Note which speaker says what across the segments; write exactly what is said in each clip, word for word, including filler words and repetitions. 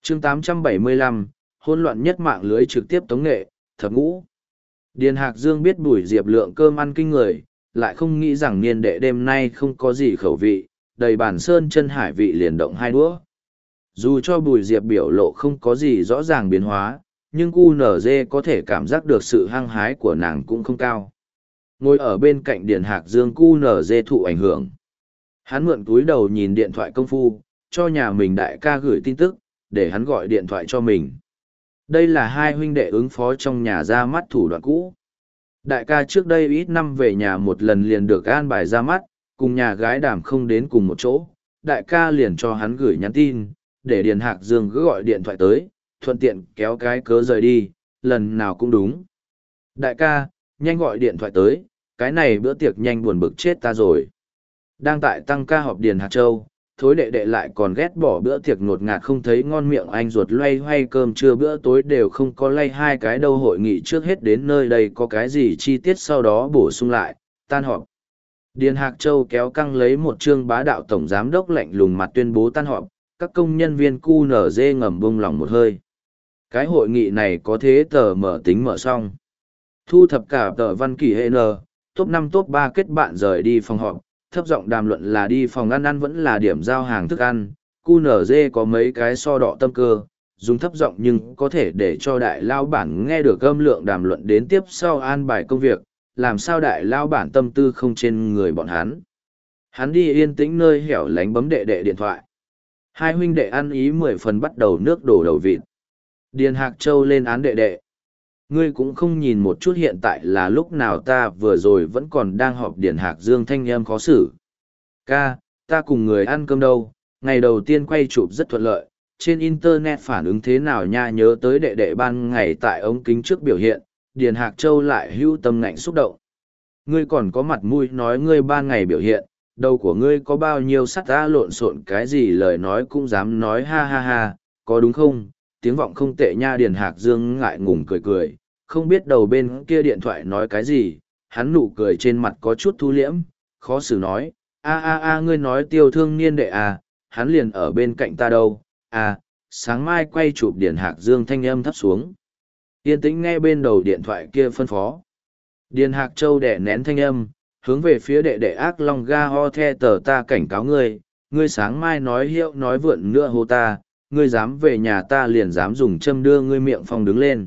Speaker 1: chương tám trăm bảy mươi lăm, hỗn loạn nhất mạng lưới trực tiếp tống nghệ, thập ngũ. Điền Hạc Dương biết Bùi Diệp lượng cơm ăn kinh người, lại không nghĩ rằng niên đệ đêm nay không có gì khẩu vị, đầy bản sơn chân hải vị liền động hai đũa. Dù cho Bùi Diệp biểu lộ không có gì rõ ràng biến hóa, nhưng cu nở dê có thể cảm giác được sự hăng hái của nàng cũng không cao. Ngồi ở bên cạnh Điền Hạc Dương, cu nở dê thụ ảnh hưởng. Hắn mượn túi đầu nhìn điện thoại công phu, cho nhà mình đại ca gửi tin tức, để hắn gọi điện thoại cho mình. Đây là hai huynh đệ ứng phó trong nhà ra mắt thủ đoạn cũ. Đại ca trước đây ít năm về nhà một lần liền được an bài ra mắt, cùng nhà gái đàm không đến cùng một chỗ. Đại ca liền cho hắn gửi nhắn tin, để Điền Hạc Dương cứ gọi điện thoại tới, thuận tiện kéo cái cớ rời đi, lần nào cũng đúng. Đại ca, nhanh gọi điện thoại tới, cái này bữa tiệc nhanh buồn bực chết ta rồi. Đang tại tăng ca họp Điền Hạc Châu, thối đệ đệ lại còn ghét bỏ bữa tiệc ngột ngạt không thấy ngon miệng, anh ruột loay hoay cơm trưa bữa tối đều không có lay hai cái đâu. Hội nghị trước hết đến nơi đây có cái gì chi tiết sau đó bổ sung lại, tan họp. Điền Hạc Châu kéo căng lấy một chương bá đạo tổng giám đốc lạnh lùng mặt tuyên bố tan họp, các công nhân viên cu nở dê ngầm bông lòng một hơi. Cái hội nghị này có thế tờ mở tính mở xong. Thu thập cả tờ văn kỷ hệ n, top năm top ba kết bạn rời đi phòng họp, thấp giọng đàm luận là đi phòng ăn ăn vẫn là điểm giao hàng thức ăn. cu nở dê có mấy cái so đọ tâm cơ, dùng thấp giọng nhưng có thể để cho đại lao bản nghe được âm lượng đàm luận đến tiếp sau an bài công việc, làm sao đại lao bản tâm tư không trên người bọn hắn. Hắn đi yên tĩnh nơi hẻo lánh bấm đệ đệ điện thoại. Hai huynh đệ ăn ý mười phần bắt đầu nước đổ đầu vịt. Điền Hạc Châu lên án đệ đệ. Ngươi cũng không nhìn một chút hiện tại là lúc nào, ta vừa rồi vẫn còn đang họp. Điền Hạc Dương thanh âm khó xử. Ca, ta cùng người ăn cơm đâu, ngày đầu tiên quay chụp rất thuận lợi, trên internet phản ứng thế nào nha. Nhớ tới đệ đệ ban ngày tại ống kính trước biểu hiện, Điền Hạc Châu lại hưu tâm ngạnh xúc động. Ngươi còn có mặt mũi nói ngươi ban ngày biểu hiện, đầu của ngươi có bao nhiêu sắt ta lộn xộn cái gì lời nói cũng dám nói, ha ha ha, có đúng không? Tiếng vọng không tệ nha. Điền Hạc Dương ngại ngùng cười cười, không biết đầu bên kia điện thoại nói cái gì, hắn nụ cười trên mặt có chút thu liễm, khó xử nói, a a a ngươi nói Tiêu Thương Niên đệ à, hắn liền ở bên cạnh ta đâu, à, sáng mai quay chụp. Điền Hạc Dương thanh âm thấp xuống. Yên tĩnh nghe bên đầu điện thoại kia phân phó. Điền Hạc Châu đẻ nén thanh âm, hướng về phía đệ đệ ác long ga ho the tờ, ta cảnh cáo ngươi, ngươi sáng mai nói hiệu nói vượn nữa hô ta, ngươi dám về nhà ta liền dám dùng châm đưa ngươi miệng phòng đứng lên.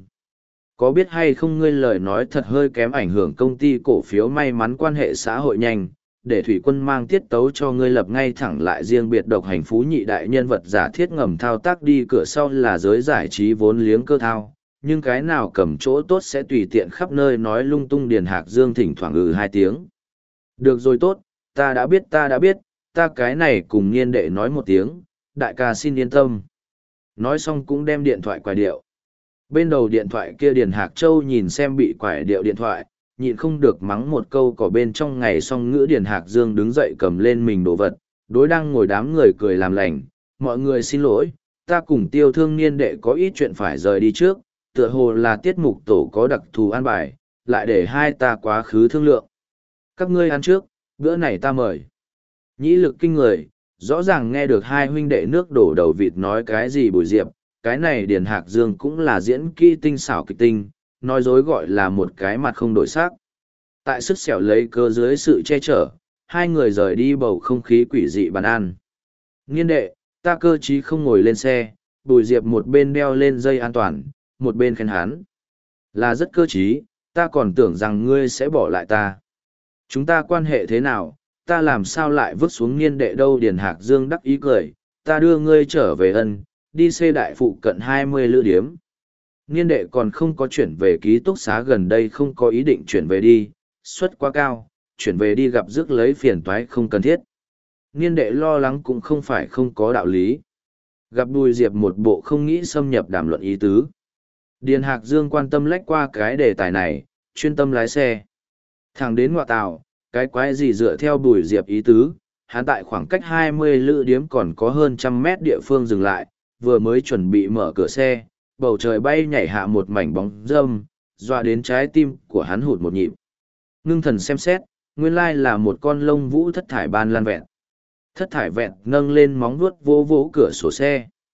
Speaker 1: Có biết hay không ngươi lời nói thật hơi kém ảnh hưởng công ty cổ phiếu may mắn quan hệ xã hội nhanh, để thủy quân mang tiết tấu cho ngươi lập ngay thẳng lại riêng biệt độc hành phú nhị đại nhân vật giả thiết ngầm thao tác đi cửa sau là giới giải trí vốn liếng cơ thao, nhưng cái nào cầm chỗ tốt sẽ tùy tiện khắp nơi nói lung tung. Điền Hạc Dương thỉnh thoảng ừ hai tiếng. Được rồi tốt, ta đã biết ta đã biết, ta cái này cùng Niên đệ nói một tiếng, đại ca xin yên tâm. Nói xong cũng đem điện thoại quài điệu. Bên đầu điện thoại kia Điền Hạc Châu nhìn xem bị quải điệu điện thoại, nhịn không được mắng một câu cỏ bên trong ngày xong ngữ. Điền Hạc Dương đứng dậy cầm lên mình đồ vật, đối đang ngồi đám người cười làm lành, mọi người xin lỗi, ta cùng Tiêu Thương Niên đệ có ít chuyện phải rời đi trước, tựa hồ là tiết mục tổ có đặc thù an bài, lại để hai ta quá khứ thương lượng. Các ngươi ăn trước, bữa này ta mời. Nhĩ lực kinh người, rõ ràng nghe được hai huynh đệ nước đổ đầu vịt nói cái gì Bùi Diệp, cái này Điền Hạc Dương cũng là diễn kỹ tinh xảo kịch tinh, nói dối gọi là một cái mặt không đổi sắc. Tại sức xẻo lấy cơ dưới sự che chở, hai người rời đi bầu không khí quỷ dị bàn ăn. Niên đệ, ta cơ trí không ngồi lên xe. Bùi Diệp một bên đeo lên dây an toàn, một bên khen hắn. Là rất cơ trí, ta còn tưởng rằng ngươi sẽ bỏ lại ta. Chúng ta quan hệ thế nào, ta làm sao lại vứt xuống Niên đệ đâu? Điền Hạc Dương đắc ý cười, ta đưa ngươi trở về ân, đi xê đại phụ cận hai mươi lữ điếm. Niên đệ còn không có chuyển về ký túc xá gần đây, không có ý định chuyển về đi, suất quá cao, chuyển về đi gặp rước lấy phiền toái không cần thiết. Niên đệ lo lắng cũng không phải không có đạo lý. Gặp Bùi Diệp một bộ không nghĩ xâm nhập đàm luận ý tứ. Điền Hạc Dương quan tâm lách qua cái đề tài này, chuyên tâm lái xe. Thẳng đến ngoại tàu, cái quái gì dựa theo Bùi Diệp ý tứ, hắn tại khoảng cách hai mươi lữ điếm còn có hơn trăm mét địa phương dừng lại, vừa mới chuẩn bị mở cửa xe, bầu trời bay nhảy hạ một mảnh bóng râm, dọa đến trái tim của hắn hụt một nhịp. Ngưng thần xem xét, nguyên lai là một con lông vũ thất thải ban lan vẹn. Thất thải vẹn nâng lên móng vuốt vỗ vỗ cửa sổ xe.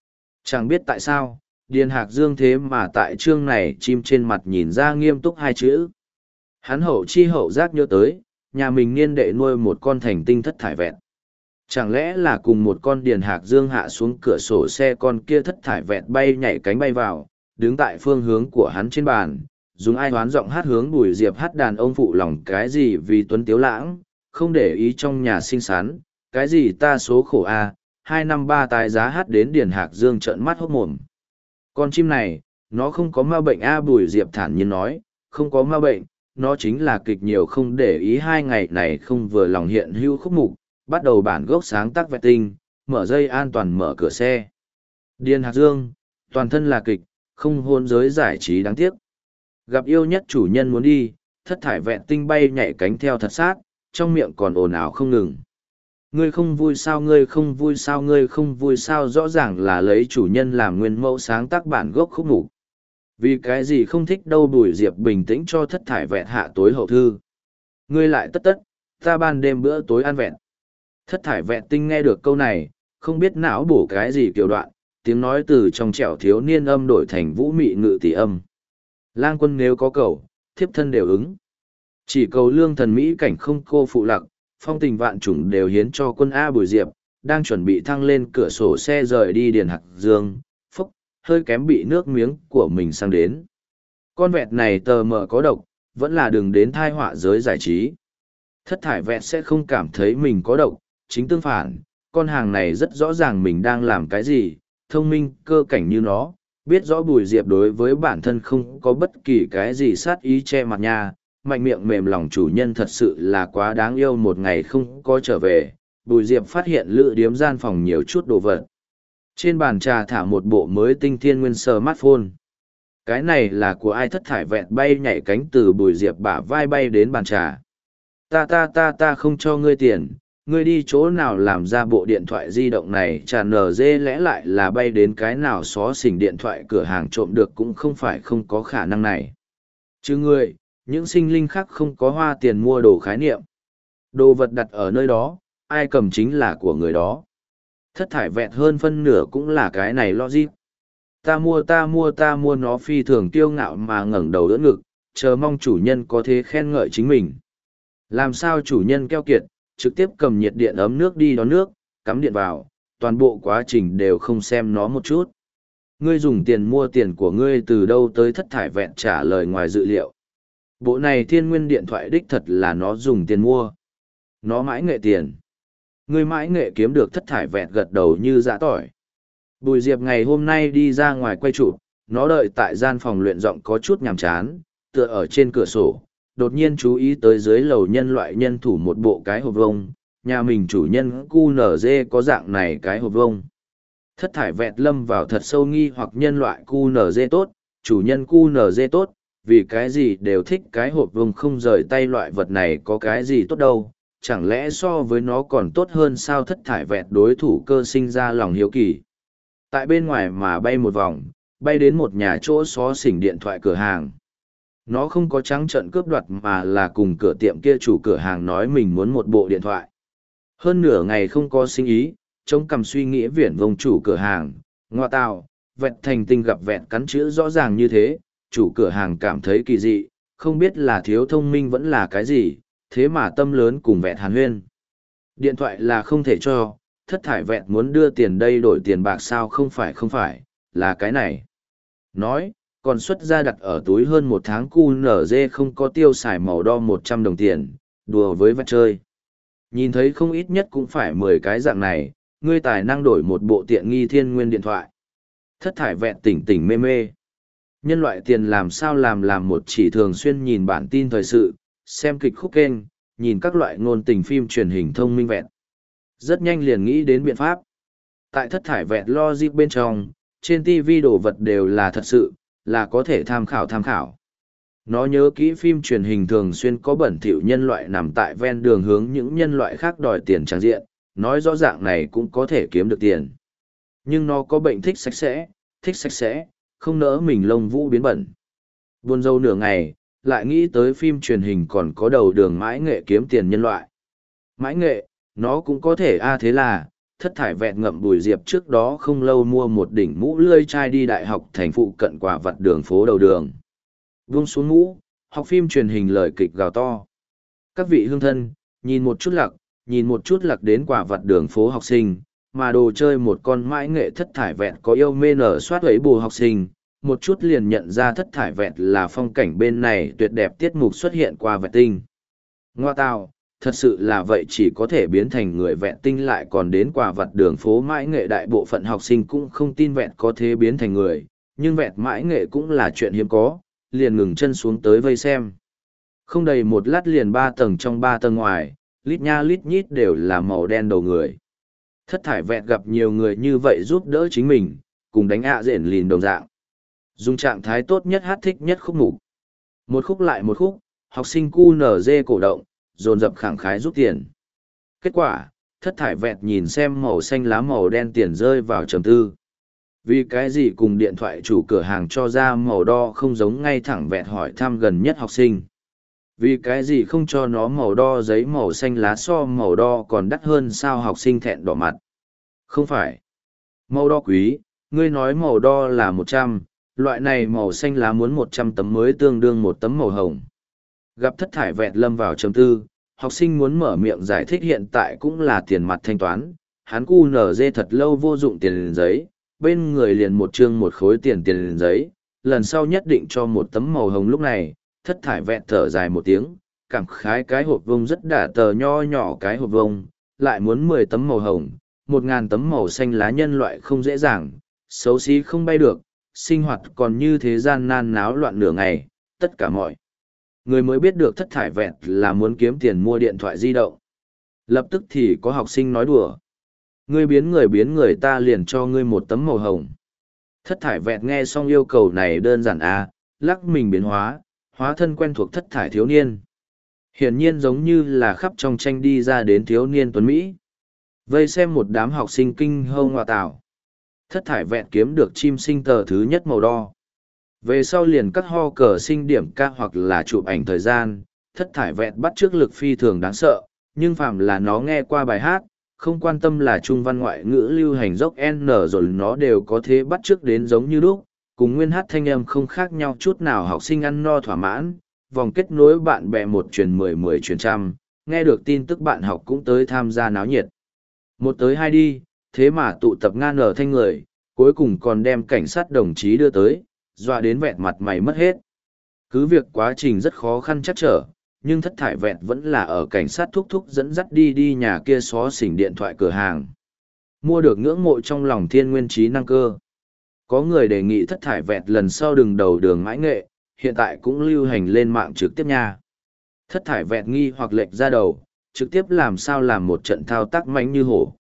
Speaker 1: Chẳng biết tại sao, Điền Hạc Dương thế mà tại chương này chim trên mặt nhìn ra nghiêm túc hai chữ. Hắn hậu chi hậu giác nhớ tới, nhà mình niên đệ nuôi một con thành tinh thất thải vẹn. Chẳng lẽ là cùng một con Điền Hạc Dương hạ xuống cửa sổ xe con kia thất thải vẹn bay nhảy cánh bay vào, đứng tại phương hướng của hắn trên bàn, dùng ai hoán giọng hát hướng Bùi Diệp hát đàn ông phụ lòng cái gì vì tuấn tiếu lãng, không để ý trong nhà xinh xắn, cái gì ta số khổ a, hai năm ba tài giá hát đến Điền Hạc Dương trợn mắt hốt mồm. Con chim này, nó không có ma bệnh a, Bùi Diệp thản nhiên nói, không có ma bệnh, nó chính là kịch nhiều không để ý hai ngày này không vừa lòng hiện hữu khúc mục, bắt đầu bản gốc sáng tác vẹt tinh, mở dây an toàn mở cửa xe. Điền Hạc Dương, toàn thân là kịch, không hôn giới giải trí đáng tiếc. Gặp yêu nhất chủ nhân muốn đi, thất thải vẹn tinh bay nhảy cánh theo thật sát, trong miệng còn ồn ào không ngừng. Ngươi không vui sao, ngươi không vui sao, ngươi không vui sao, rõ ràng là lấy chủ nhân làm nguyên mẫu sáng tác bản gốc khúc mục. Vì cái gì không thích đâu, Bùi Diệp bình tĩnh cho thất thải vẹn hạ tối hậu thư. Ngươi lại tất tất, ta ban đêm bữa tối ăn vẹn. Thất thải vẹn tinh nghe được câu này, không biết não bổ cái gì kiểu đoạn, tiếng nói từ trong trẻo thiếu niên âm đổi thành vũ mị ngự tỷ âm. Lang quân nếu có cầu, thiếp thân đều ứng. Chỉ cầu lương thần Mỹ cảnh không cô phụ lặc, phong tình vạn chủng đều hiến cho quân A. Bùi Diệp, đang chuẩn bị thăng lên cửa sổ xe rời đi Điền Hạc Dương, phúc, hơi kém bị nước miếng của mình sang đến. Con vẹt này tờ mờ có độc, vẫn là đừng đến thai họa giới giải trí. Thất thải vẹt sẽ không cảm thấy mình có độc, chính tương phản, con hàng này rất rõ ràng mình đang làm cái gì, thông minh, cơ cảnh như nó, biết rõ Bùi Diệp đối với bản thân không có bất kỳ cái gì sát ý che mặt nha, mạnh miệng mềm lòng chủ nhân thật sự là quá đáng yêu. Một ngày không có trở về, Bùi Diệp phát hiện lữ điếm gian phòng nhiều chút đồ vật. Trên bàn trà thả một bộ mới tinh thiên nguyên smartphone. Cái này là của ai? Thất thải vẹn bay nhảy cánh từ Bùi Diệp bả vai bay đến bàn trà. Ta ta ta ta không cho ngươi tiền, ngươi đi chỗ nào làm ra bộ điện thoại di động này? Trà nở dê lẽ lại là bay đến cái nào xó xỉnh điện thoại cửa hàng trộm được, cũng không phải không có khả năng này. Chứ ngươi, những sinh linh khác không có hoa tiền mua đồ khái niệm. Đồ vật đặt ở nơi đó, ai cầm chính là của người đó. Thất thải vẹn hơn phân nửa cũng là cái này logic. Ta mua ta mua ta mua, nó phi thường kiêu ngạo mà ngẩng đầu đỡ ngực, chờ mong chủ nhân có thể khen ngợi chính mình. Làm sao chủ nhân keo kiệt, trực tiếp cầm nhiệt điện ấm nước đi đón nước, cắm điện vào, toàn bộ quá trình đều không xem nó một chút. Ngươi dùng tiền mua, tiền của ngươi từ đâu tới? Thất thải vẹn trả lời ngoài dự liệu. Bộ này thiên nguyên điện thoại đích thật là nó dùng tiền mua. Nó mãi nghệ tiền. Ngươi mãi nghệ kiếm được. Thất thải vẹn gật đầu như dã tỏi. Bùi Diệp ngày hôm nay đi ra ngoài quay chụp, nó đợi tại gian phòng luyện giọng có chút nhàm chán, tựa ở trên cửa sổ, đột nhiên chú ý tới dưới lầu nhân loại nhân thủ một bộ cái hộp vông, nhà mình chủ nhân cu nở dê có dạng này cái hộp vông. Thất thải vẹn lâm vào thật sâu nghi hoặc, nhân loại cu nở dê tốt, chủ nhân cu nở dê tốt, vì cái gì đều thích cái hộp vông không rời tay, loại vật này có cái gì tốt đâu, chẳng lẽ so với nó còn tốt hơn sao? Thất thải vẹn đối thủ cơ sinh ra lòng hiếu kỳ. Tại bên ngoài mà bay một vòng, bay đến một nhà chỗ xó xỉnh điện thoại cửa hàng. Nó không có trắng trợn cướp đoạt mà là cùng cửa tiệm kia chủ cửa hàng nói mình muốn một bộ điện thoại. Hơn nửa ngày không có sinh ý, trông cầm suy nghĩ viển vông chủ cửa hàng, ngoa tào, vẹn thành tinh gặp vẹn cắn chữ rõ ràng như thế, chủ cửa hàng cảm thấy kỳ dị, không biết là thiếu thông minh vẫn là cái gì, thế mà tâm lớn cùng vẹn hàn huyên. Điện thoại là không thể cho, thất thải vẹn muốn đưa tiền đây đổi tiền bạc sao? Không phải không phải, là cái này. Nói, còn xuất ra đặt ở túi hơn một tháng cu nở dê không có tiêu xài màu đo một trăm đồng tiền, đùa với vẹn chơi. Nhìn thấy không ít nhất cũng phải mười cái dạng này, ngươi tài năng đổi một bộ tiện nghi thiên nguyên điện thoại. Thất thải vẹn tỉnh tỉnh mê mê. Nhân loại tiền làm sao làm làm một chỉ thường xuyên nhìn bản tin thời sự, xem kịch khúc kênh, nhìn các loại ngôn tình phim truyền hình thông minh vẹn. Rất nhanh liền nghĩ đến biện pháp. Tại thất thải vẹn logic bên trong, trên ti vi đồ vật đều là thật sự, là có thể tham khảo tham khảo. Nó nhớ kỹ phim truyền hình thường xuyên có bẩn thỉu nhân loại nằm tại ven đường hướng những nhân loại khác đòi tiền trang diện, nói rõ dạng này cũng có thể kiếm được tiền. Nhưng nó có bệnh thích sạch sẽ, thích sạch sẽ, không nỡ mình lông vũ biến bẩn. Buồn rầu nửa ngày, lại nghĩ tới phim truyền hình còn có đầu đường mãi nghệ kiếm tiền nhân loại. Mãi nghệ, nó cũng có thể a thế là, thất thải vẹt ngậm Bùi Diệp trước đó không lâu mua một đỉnh mũ lươi chai đi đại học thành phụ cận quả vặt đường phố đầu đường. Vung xuống mũ, học phim truyền hình lời kịch gào to. Các vị hương thân, nhìn một chút lặc, nhìn một chút lặc đến quả vặt đường phố học sinh, mà đồ chơi một con mãi nghệ thất thải vẹt có yêu mê nở soát ấy bù học sinh, một chút liền nhận ra thất thải vẹt là phong cảnh bên này tuyệt đẹp tiết mục xuất hiện qua vẹt tinh. Ngoa tào, thật sự là vậy, chỉ có thể biến thành người vẹn tinh lại còn đến quả vặt đường phố mãi nghệ. Đại bộ phận học sinh cũng không tin vẹn có thế biến thành người, nhưng vẹn mãi nghệ cũng là chuyện hiếm có, liền ngừng chân xuống tới vây xem. Không đầy một lát liền ba tầng trong ba tầng ngoài, lít nha lít nhít đều là màu đen đầu người. Thất thải vẹn gặp nhiều người như vậy giúp đỡ chính mình, cùng đánh ạ à rển lìn đồng dạng. Dùng trạng thái tốt nhất hát thích nhất khúc mục. Một khúc lại một khúc, học sinh cu nở dê cổ động, dồn dập khẳng khái rút tiền. Kết quả, thất thải vẹt nhìn xem màu xanh lá màu đen tiền rơi vào trầm tư. Vì cái gì cùng điện thoại chủ cửa hàng cho ra màu đo không giống, ngay thẳng vẹt hỏi thăm gần nhất học sinh. Vì cái gì không cho nó màu đo giấy màu xanh lá so màu đo còn đắt hơn, sao học sinh thẹn đỏ mặt. Không phải. Màu đo quý, ngươi nói màu đo là một trăm, loại này màu xanh lá muốn một trăm tấm mới tương đương một tấm màu hồng. Gặp thất thải vẹt lâm vào trầm tư, học sinh muốn mở miệng giải thích hiện tại cũng là tiền mặt thanh toán, hắn cu nở dê thật lâu vô dụng tiền liền giấy, bên người liền một chương một khối tiền tiền liền giấy, lần sau nhất định cho một tấm màu hồng. Lúc này, thất thải vẹt thở dài một tiếng, cảm khái cái hộp vông rất đả tờ nho nhỏ cái hộp vông, lại muốn mười tấm màu hồng, một ngàn tấm màu xanh lá nhân loại không dễ dàng, xấu xí không bay được, sinh hoạt còn như thế gian nan náo loạn nửa ngày, tất cả mọi người mới biết được thất thải vẹt là muốn kiếm tiền mua điện thoại di động. Lập tức thì có học sinh nói đùa. Ngươi biến người biến người ta liền cho ngươi một tấm màu hồng. Thất thải vẹt nghe xong yêu cầu này đơn giản à, lắc mình biến hóa, hóa thân quen thuộc thất thải thiếu niên. Hiển nhiên giống như là khắp trong tranh đi ra đến thiếu niên tuấn Mỹ. Vây xem một đám học sinh kinh hâu ngoa tảo. Thất thải vẹt kiếm được chim sinh tờ thứ nhất màu đo. Về sau liền cắt ho cờ sinh điểm ca hoặc là chụp ảnh thời gian, thất thải vẹt bắt trước lực phi thường đáng sợ, nhưng phàm là nó nghe qua bài hát, không quan tâm là trung văn ngoại ngữ lưu hành dốc N rồi nó đều có thể bắt trước đến giống như lúc, cùng nguyên hát thanh âm không khác nhau chút nào. Học sinh ăn no thỏa mãn, vòng kết nối bạn bè một truyền mười mười truyền trăm, nghe được tin tức bạn học cũng tới tham gia náo nhiệt. Một tới hai đi, thế mà tụ tập ngan ở thanh người, cuối cùng còn đem cảnh sát đồng chí đưa tới, dọa đến vẹn mặt mày mất hết. Cứ việc quá trình rất khó khăn chắc trở, nhưng thất thải vẹn vẫn là ở cảnh sát thúc thúc dẫn dắt đi đi nhà kia xó xỉnh điện thoại cửa hàng. Mua được ngưỡng mộ trong lòng thiên nguyên trí năng cơ. Có người đề nghị thất thải vẹn lần sau đừng đầu đường mãi nghệ, hiện tại cũng lưu hành lên mạng trực tiếp nha. Thất thải vẹn nghi hoặc lệch ra đầu, trực tiếp làm sao làm một trận thao tác mạnh như hổ.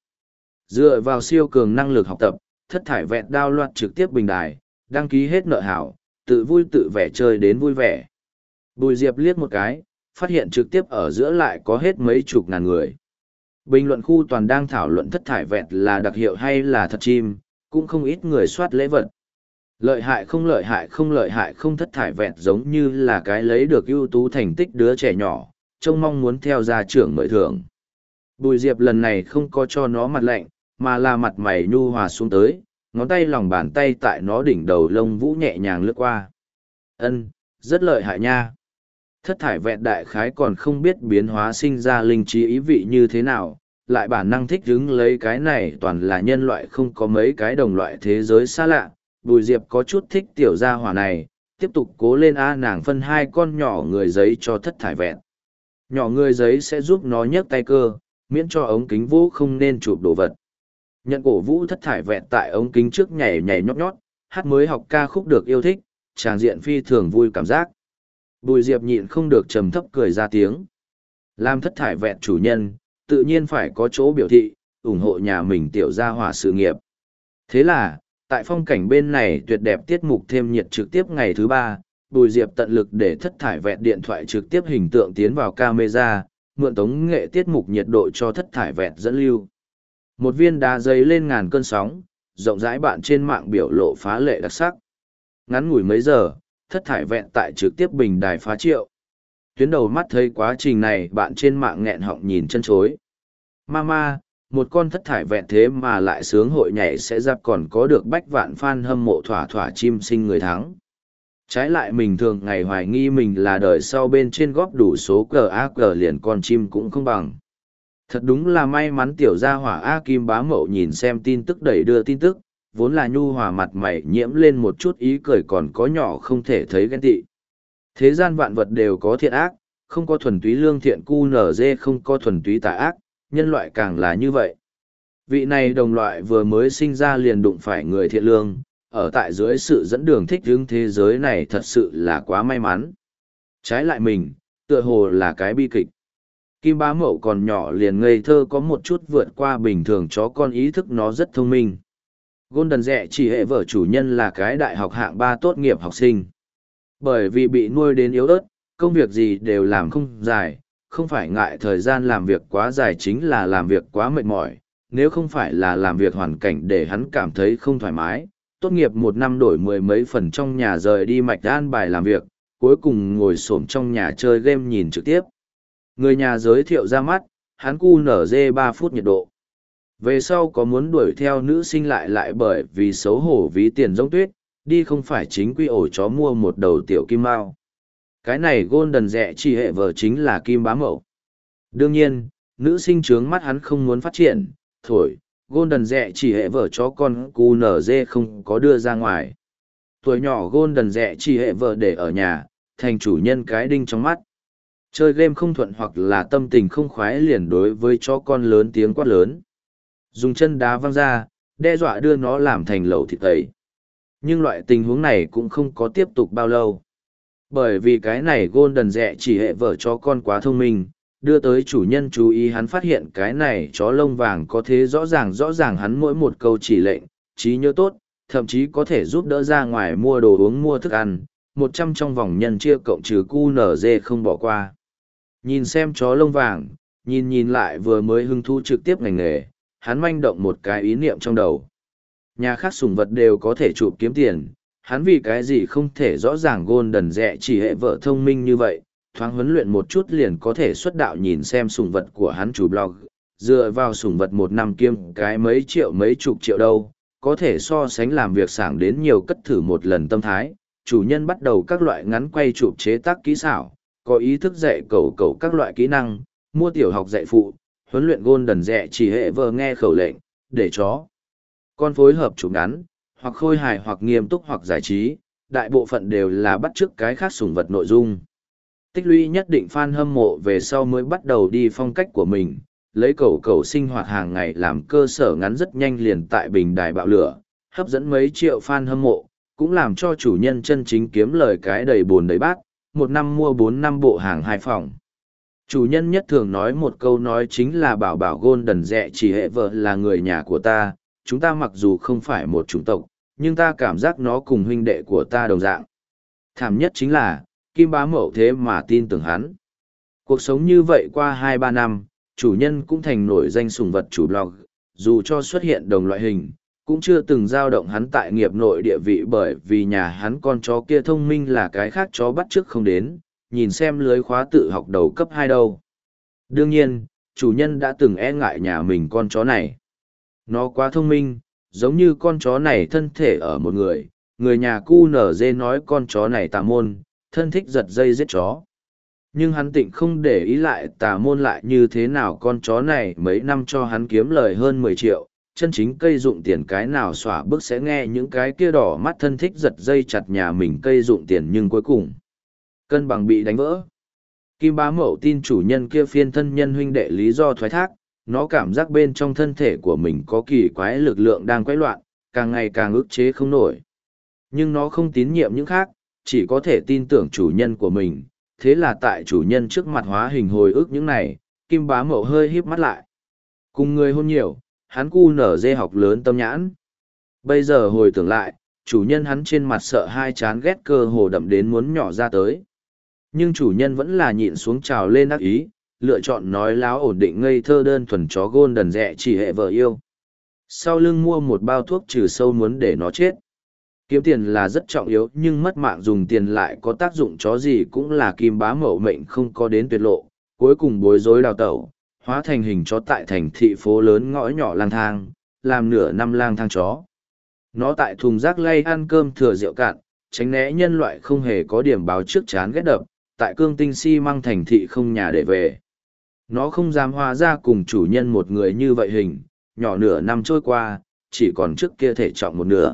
Speaker 1: Dựa vào siêu cường năng lực học tập, thất thải vẹn đao loạt trực tiếp bình đài, đăng ký hết nợ hảo, tự vui tự vẻ chơi đến vui vẻ. Bùi Diệp liếc một cái, phát hiện trực tiếp ở giữa lại có hết mấy chục ngàn người. Bình luận khu toàn đang thảo luận thất thải vẹn là đặc hiệu hay là thật chim, cũng không ít người soát lễ vật. Lợi hại không lợi hại không lợi hại không, thất thải vẹn giống như là cái lấy được ưu tú thành tích đứa trẻ nhỏ, trông mong muốn theo gia trưởng mời thưởng. Bùi Diệp lần này không có cho nó mặt lạnh, mà là mặt mày nhu hòa xuống tới, ngón tay lòng bàn tay tại nó đỉnh đầu lông vũ nhẹ nhàng lướt qua. Ân, rất lợi hại nha. Thất thải vẹn đại khái còn không biết biến hóa sinh ra linh trí ý vị như thế nào, lại bản năng thích hứng lấy cái này toàn là nhân loại không có mấy cái đồng loại thế giới xa lạ. Bùi Diệp có chút thích tiểu gia hỏa này, tiếp tục cố lên a, nàng phân hai con nhỏ người giấy cho thất thải vẹn. Nhỏ người giấy sẽ giúp nó nhấc tay cơ, miễn cho ống kính vũ không nên chụp đồ vật. Nhận cổ vũ thất thải vẹn tại ống kính trước nhảy nhảy nhót nhót, hát mới học ca khúc được yêu thích, tràng diện phi thường vui cảm giác. Bùi Diệp nhịn không được trầm thấp cười ra tiếng. Làm thất thải vẹn chủ nhân, tự nhiên phải có chỗ biểu thị, ủng hộ nhà mình tiểu gia hỏa sự nghiệp. Thế là, tại phong cảnh bên này tuyệt đẹp tiết mục thêm nhiệt trực tiếp ngày thứ ba, Bùi Diệp tận lực để thất thải vẹn điện thoại trực tiếp hình tượng tiến vào camera, mượn tống nghệ tiết mục nhiệt độ cho thất thải vẹn dẫn lưu. Một viên đá giấy lên ngàn cơn sóng, rộng rãi bạn trên mạng biểu lộ phá lệ đặc sắc. Ngắn ngủi mấy giờ, thất thải vẹn tại trực tiếp bình đài phá triệu. Tuyến đầu mắt thấy quá trình này, bạn trên mạng nghẹn họng nhìn chân chối. Mama, một con thất thải vẹn thế mà lại sướng hội nhảy sẽ giáp còn có được bách vạn fan hâm mộ thỏa thỏa chim sinh người thắng. Trái lại mình thường ngày hoài nghi mình là đời sau bên trên góp đủ số cờ ác cờ liền con chim cũng không bằng. Thật đúng là may mắn tiểu gia hỏa A Kim Bá Mậu nhìn xem tin tức đẩy đưa tin tức, vốn là nhu hòa mặt mày nhiễm lên một chút ý cười còn có nhỏ không thể thấy ghen tị. Thế gian vạn vật đều có thiện ác, không có thuần túy lương thiện cu nở dê không có thuần túy tà ác, nhân loại càng là như vậy. Vị này đồng loại vừa mới sinh ra liền đụng phải người thiện lương, ở tại dưới sự dẫn đường thích hướng thế giới này thật sự là quá may mắn. Trái lại mình, tựa hồ là cái bi kịch. Kim Bá Mậu còn nhỏ liền ngây thơ có một chút vượt qua bình thường chó con ý thức nó rất thông minh. Golden Rẹ chỉ hệ vợ chủ nhân là cái đại học hạng ba tốt nghiệp học sinh. Bởi vì bị nuôi đến yếu ớt, công việc gì đều làm không dài, không phải ngại thời gian làm việc quá dài chính là làm việc quá mệt mỏi, nếu không phải là làm việc hoàn cảnh để hắn cảm thấy không thoải mái. Tốt nghiệp một năm đổi mười mấy phần trong nhà rời đi mạch an bài làm việc, cuối cùng ngồi xổm trong nhà chơi game nhìn trực tiếp. Người nhà giới thiệu ra mắt, hắn cu nở dê ba phút nhiệt độ. Về sau có muốn đuổi theo nữ sinh lại lại bởi vì xấu hổ ví tiền giống tuyết, đi không phải chính quy ổ chó mua một đầu tiểu kim mao. Cái này Golden Rẹ chỉ hệ vợ chính là Kim Bá Mậu. Đương nhiên, nữ sinh trướng mắt hắn không muốn phát triển, thổi, Golden Rẹ chỉ hệ vợ chó con cu nở dê không có đưa ra ngoài. Tuổi nhỏ Golden Rẹ chỉ hệ vợ để ở nhà, thành chủ nhân cái đinh trong mắt. Chơi game không thuận hoặc là tâm tình không khoái liền đối với chó con lớn tiếng quát lớn. Dùng chân đá văng ra, đe dọa đưa nó làm thành lẩu thịt tẩy. Nhưng loại tình huống này cũng không có tiếp tục bao lâu. Bởi vì cái này Golden Rẹ chỉ hệ vợ chó con quá thông minh, đưa tới chủ nhân chú ý hắn phát hiện cái này chó lông vàng có thế rõ ràng rõ ràng hắn mỗi một câu chỉ lệnh, trí nhớ tốt, thậm chí có thể giúp đỡ ra ngoài mua đồ uống mua thức ăn, một trăm trong vòng nhân chia cộng trừ cu nở dê không bỏ qua. Nhìn xem chó lông vàng, nhìn nhìn lại vừa mới hưng thu trực tiếp ngành nghề, hắn manh động một cái ý niệm trong đầu. Nhà khác sủng vật đều có thể chụp kiếm tiền, hắn vì cái gì không thể rõ ràng Golden Rẹ chỉ hệ vợ thông minh như vậy, thoáng huấn luyện một chút liền có thể xuất đạo nhìn xem sủng vật của hắn chủ blog, dựa vào sủng vật một năm kiêm cái mấy triệu mấy chục triệu đâu, có thể so sánh làm việc sảng đến nhiều cất thử một lần tâm thái, chủ nhân bắt đầu các loại ngắn quay chụp chế tác kỹ xảo, có ý thức dạy cẩu cẩu các loại kỹ năng, mua tiểu học dạy phụ, huấn luyện Golden Rẹ chỉ hệ vợ nghe khẩu lệnh, để chó con phối hợp chụp ngắn, hoặc khôi hài hoặc nghiêm túc hoặc giải trí, đại bộ phận đều là bắt chước cái khác sủng vật nội dung. Tích lũy nhất định fan hâm mộ về sau mới bắt đầu đi phong cách của mình, lấy cẩu cẩu sinh hoạt hàng ngày làm cơ sở ngắn rất nhanh liền tại bình đài bạo lửa, hấp dẫn mấy triệu fan hâm mộ, cũng làm cho chủ nhân chân chính kiếm lời cái đầy bồn đầy bát, một năm mua bốn năm bộ hàng hai phòng. Chủ nhân nhất thường nói một câu nói chính là bảo bảo Golden Rẹ chỉ hệ vợ là người nhà của ta, chúng ta mặc dù không phải một chủng tộc, nhưng ta cảm giác nó cùng huynh đệ của ta đồng dạng. Thảm nhất chính là, Kim Bá Mậu thế mà tin tưởng hắn. Cuộc sống như vậy qua hai ba năm, chủ nhân cũng thành nổi danh sủng vật chủ blog, dù cho xuất hiện đồng loại hình, cũng chưa từng dao động hắn tại nghiệp nội địa vị bởi vì nhà hắn con chó kia thông minh là cái khác chó bắt chước không đến, nhìn xem lưới khóa tự học đầu cấp hai đâu. Đương nhiên, chủ nhân đã từng e ngại nhà mình con chó này. Nó quá thông minh, giống như con chó này thân thể ở một người, người nhà cu nở dê nói con chó này tà môn, thân thích giật dây giết chó. Nhưng hắn tịnh không để ý lại tà môn lại như thế nào con chó này mấy năm cho hắn kiếm lời hơn mười triệu, chân chính cây dụng tiền cái nào xỏa bức sẽ nghe những cái kia đỏ mắt thân thích giật dây chặt nhà mình cây dụng tiền nhưng cuối cùng cân bằng bị đánh vỡ. Kim Bá Mậu tin chủ nhân kia phiên thân nhân huynh đệ lý do thoái thác, nó cảm giác bên trong thân thể của mình có kỳ quái lực lượng đang quấy loạn, càng ngày càng ức chế không nổi. Nhưng nó không tín nhiệm những khác, chỉ có thể tin tưởng chủ nhân của mình, thế là tại chủ nhân trước mặt hóa hình hồi ức những này, Kim Bá Mậu hơi híp mắt lại. Cùng người hôn nhiều, hắn cu nở dê học lớn tâm nhãn. Bây giờ hồi tưởng lại, chủ nhân hắn trên mặt sợ hai chán ghét cơ hồ đậm đến muốn nhỏ ra tới. Nhưng chủ nhân vẫn là nhịn xuống trào lên ác ý, lựa chọn nói láo ổn định ngây thơ đơn thuần chó Golden Rẹ chỉ hệ vợ yêu. Sau lưng mua một bao thuốc trừ sâu muốn để nó chết. Kiếm tiền là rất trọng yếu nhưng mất mạng dùng tiền lại có tác dụng chó gì cũng là Kim Bá Mậu mệnh không có đến tuyệt lộ, cuối cùng bối rối đào tẩu, hóa thành hình chó tại thành thị phố lớn ngõ nhỏ lang thang, làm nửa năm lang thang chó. Nó tại thùng rác lay ăn cơm thừa rượu cạn, tránh né nhân loại không hề có điểm báo trước chán ghét đập, tại cương tinh xi măng thành thị không nhà để về. Nó không dám hóa ra cùng chủ nhân một người như vậy hình, nhỏ nửa năm trôi qua, chỉ còn trước kia thể trọng một nửa.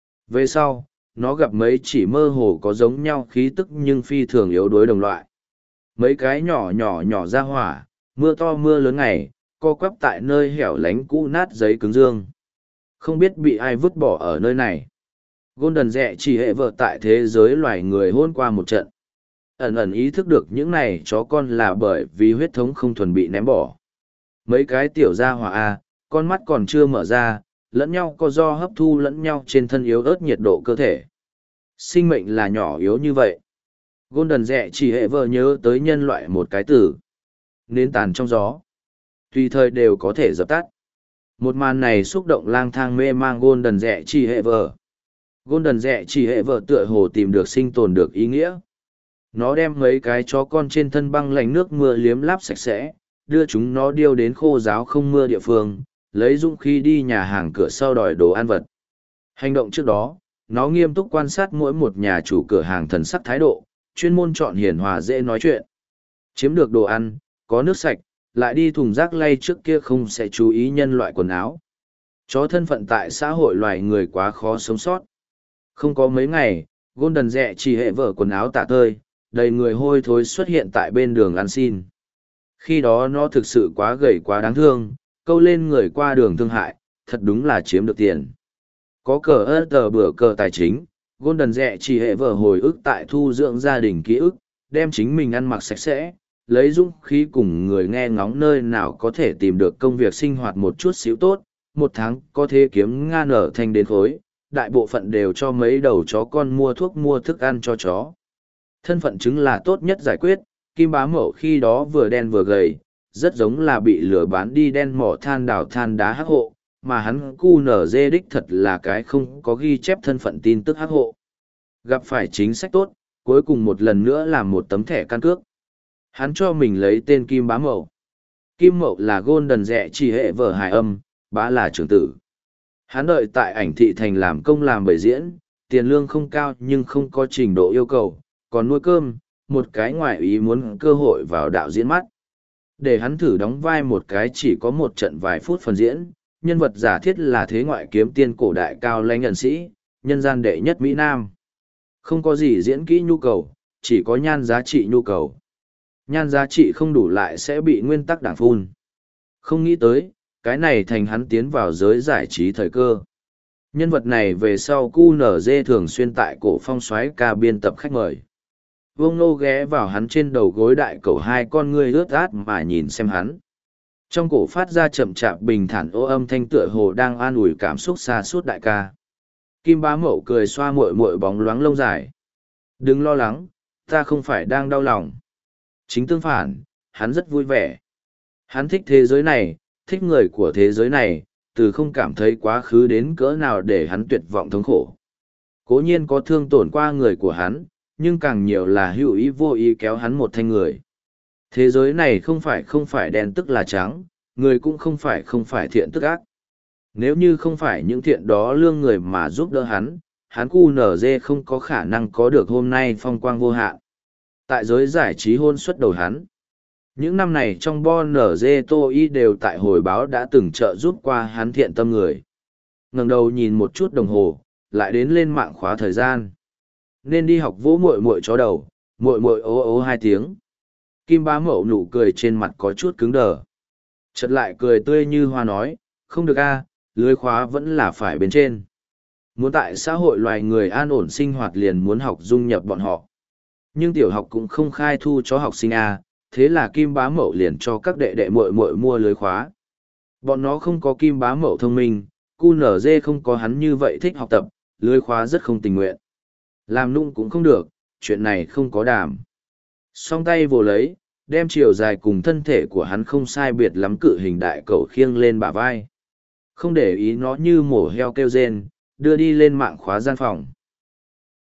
Speaker 1: Về sau, nó gặp mấy chỉ mơ hồ có giống nhau khí tức nhưng phi thường yếu đuối đồng loại. Mấy cái nhỏ nhỏ nhỏ ra hỏa, mưa to mưa lớn ngày, co quắp tại nơi hẻo lánh cũ nát giấy cứng dương. Không biết bị ai vứt bỏ ở nơi này. Golden Rẹ chỉ hệ vợ tại thế giới loài người hôn qua một trận. Ẩn ẩn ý thức được những này chó con là bởi vì huyết thống không thuần bị ném bỏ. Mấy cái tiểu gia hỏa A, con mắt còn chưa mở ra, lẫn nhau có do hấp thu lẫn nhau trên thân yếu ớt nhiệt độ cơ thể. Sinh mệnh là nhỏ yếu như vậy. Golden Rẹ chỉ hệ vợ nhớ tới nhân loại một cái từ. Nến tàn trong gió. Tùy thời đều có thể dập tắt. Một màn này xúc động lang thang mê mang Golden Rẹ chỉ hệ vợ. Golden Rẹ chỉ hệ vợ tựa hồ tìm được sinh tồn được ý nghĩa. Nó đem mấy cái chó con trên thân băng lạnh nước mưa liếm láp sạch sẽ, đưa chúng nó điêu đến khô ráo không mưa địa phương, lấy dũng khí đi nhà hàng cửa sau đòi đồ ăn vật. Hành động trước đó, nó nghiêm túc quan sát mỗi một nhà chủ cửa hàng thần sắc thái độ, chuyên môn chọn hiền hòa dễ nói chuyện. Chiếm được đồ ăn, có nước sạch, lại đi thùng rác lay trước kia không sẽ chú ý nhân loại quần áo. Chó thân phận tại xã hội loài người quá khó sống sót. Không có mấy ngày, Golden Rẹ chỉ hệ vợ quần áo tả tơi, đầy người hôi thối xuất hiện tại bên đường ăn xin. Khi đó nó thực sự quá gầy quá đáng thương, câu lên người qua đường thương hại, thật đúng là chiếm được tiền. Có cờ ơ tờ bữa cờ tài chính, Golden Rẹ chỉ hệ vợ hồi ức tại thu dưỡng gia đình ký ức, đem chính mình ăn mặc sạch sẽ, lấy dũng khí cùng người nghe ngóng nơi nào có thể tìm được công việc sinh hoạt một chút xíu tốt, một tháng có thể kiếm ngan ở thành đến khối, đại bộ phận đều cho mấy đầu chó con mua thuốc mua thức ăn cho chó. Thân phận chứng là tốt nhất giải quyết, Kim Bá Mậu khi đó vừa đen vừa gầy, rất giống là bị lừa bán đi đen mỏ than đào than đá hắc hộ, mà hắn cu nở dê đích thật là cái không có ghi chép thân phận tin tức hắc hộ. Gặp phải chính sách tốt, cuối cùng một lần nữa làm một tấm thẻ căn cước. Hắn cho mình lấy tên Kim Bá Mậu. Kim Mậu là Golden Rẹ chỉ hệ vợ hài âm, bá là trưởng tử. Hắn đợi tại ảnh thị thành làm công làm bày diễn, tiền lương không cao nhưng không có trình độ yêu cầu, còn nuôi cơm, một cái ngoại ý muốn cơ hội vào đạo diễn mắt. Để hắn thử đóng vai một cái chỉ có một trận vài phút phần diễn, nhân vật giả thiết là thế ngoại kiếm tiên cổ đại cao lãnh nhân sĩ, nhân gian đệ nhất Mỹ Nam. Không có gì diễn kỹ nhu cầu, chỉ có nhan giá trị nhu cầu. Nhan giá trị không đủ lại sẽ bị nguyên tắc đảng phun. Không nghĩ tới, cái này thành hắn tiến vào giới giải trí thời cơ. Nhân vật này về sau cu nở dê thường xuyên tại cổ phong xoáy ca biên tập khách mời. Vương Nô ghé vào hắn trên đầu gối đại cầu hai con ngươi ướt át mà nhìn xem hắn. Trong cổ phát ra chậm chạp bình thản ô âm thanh tựa hồ đang an ủi cảm xúc xa suốt đại ca. Kim Bá Mậu cười xoa muội muội bóng loáng lông dài. Đừng lo lắng, ta không phải đang đau lòng. Chính tương phản, hắn rất vui vẻ. Hắn thích thế giới này, thích người của thế giới này, từ không cảm thấy quá khứ đến cỡ nào để hắn tuyệt vọng thống khổ. Cố nhiên có thương tổn qua người của hắn, nhưng càng nhiều là hữu ý vô ý kéo hắn một thanh người. Thế giới này không phải không phải đen tức là trắng, người cũng không phải không phải thiện tức ác. Nếu như không phải những thiện đó lương người mà giúp đỡ hắn, hắn cu nở dê không có khả năng có được hôm nay phong quang vô hạn. Tại giới giải trí hôn suất đầu hắn. Những năm này trong Bo nở dê Tô Y đều tại hồi báo đã từng trợ giúp qua hắn thiện tâm người. Ngẩng đầu nhìn một chút đồng hồ, lại đến lên mạng khóa thời gian. Nên đi học vỗ muội muội chó đầu, muội muội ố ố hai tiếng. Kim Bá Mậu nụ cười trên mặt có chút cứng đờ. Chợt lại cười tươi như hoa nói, không được a, lưới khóa vẫn là phải bên trên. Muốn tại xã hội loài người an ổn sinh hoạt liền muốn học dung nhập bọn họ. Nhưng tiểu học cũng không khai thu cho học sinh a, thế là Kim Bá Mậu liền cho các đệ đệ muội muội mua lưới khóa. Bọn nó không có Kim Bá Mậu thông minh, cu nở dê không có hắn như vậy thích học tập, lưới khóa rất không tình nguyện. Làm nung cũng không được, chuyện này không có đàm. Song tay vồ lấy, đem chiều dài cùng thân thể của hắn không sai biệt lắm cự hình đại cầu khiêng lên bả vai. Không để ý nó như mổ heo kêu rên, đưa đi lên mạng khóa gian phòng.